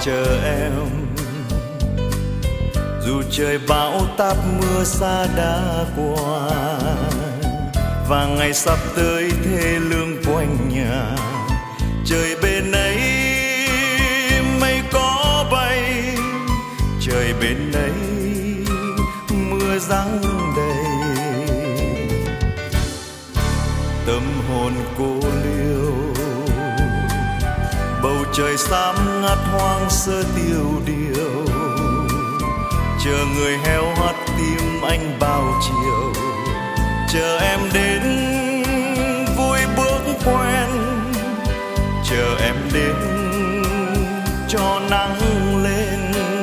chờ em, dù trời bão táp mưa xa đã qua và ngày sắp tới thê lương quanh nhà. Trời bên ấy mây có bay, trời bên ấy mưa giăng đầy. Tâm hồn cô liêu, bầu trời xám ngắt hoang sơ tiêu điều, chờ người heo hắt tim anh bao chiều. Chờ em đến vui bước quen, chờ em đến cho nắng lên.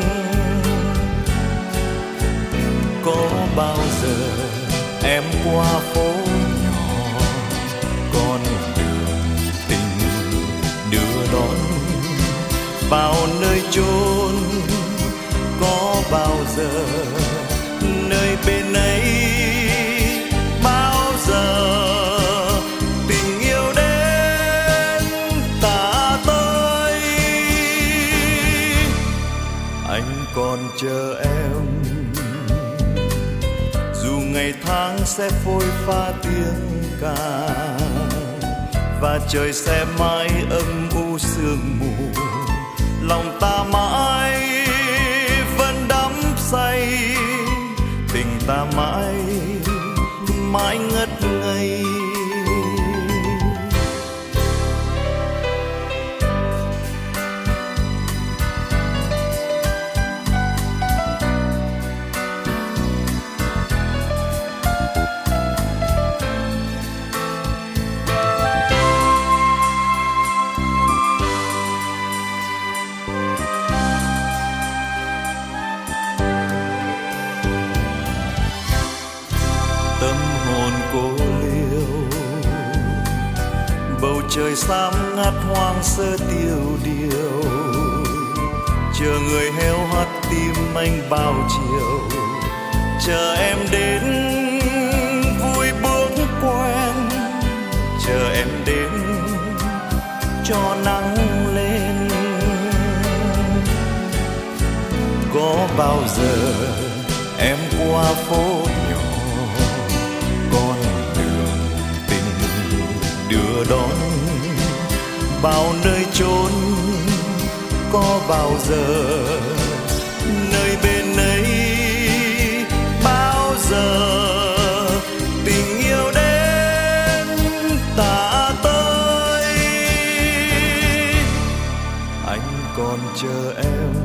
Có bao giờ em qua phố nhỏ, con đường tình đưa đón vào nơi chốn. Có bao giờ nơi bên ấy, bao giờ tình yêu đến ta tới. Anh còn chờ em, dù ngày tháng sẽ phôi pha tiếng ca và trời sẽ mãi âm u sương mù. Lòng ta mãi vẫn đắm say, tình ta mãi mãi ngất ngây. Tâm hồn cô liêu, bầu trời xám ngắt hoang sơ tiêu điều, chờ người heo hắt tim anh bao chiều. Chờ em đến vui bước quen, chờ em đến cho nắng lên. Có bao giờ em qua phố nhỏ, con đường tình đưa đón bao nơi chốn. Có bao giờ nơi bên ấy, bao giờ tình yêu đến ta tới. Anh còn chờ em,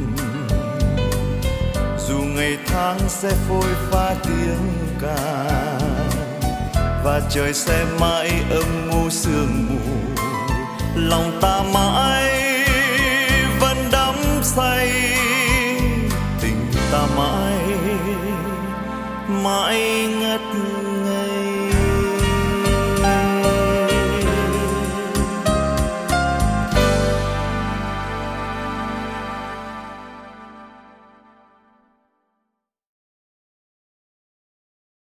dù ngày tháng sẽ phôi pha tiếng ca và trời sẽ mãi âm u sương mù. Lòng ta mãi vẫn đắm say, tình ta mãi mãi ngất ngây.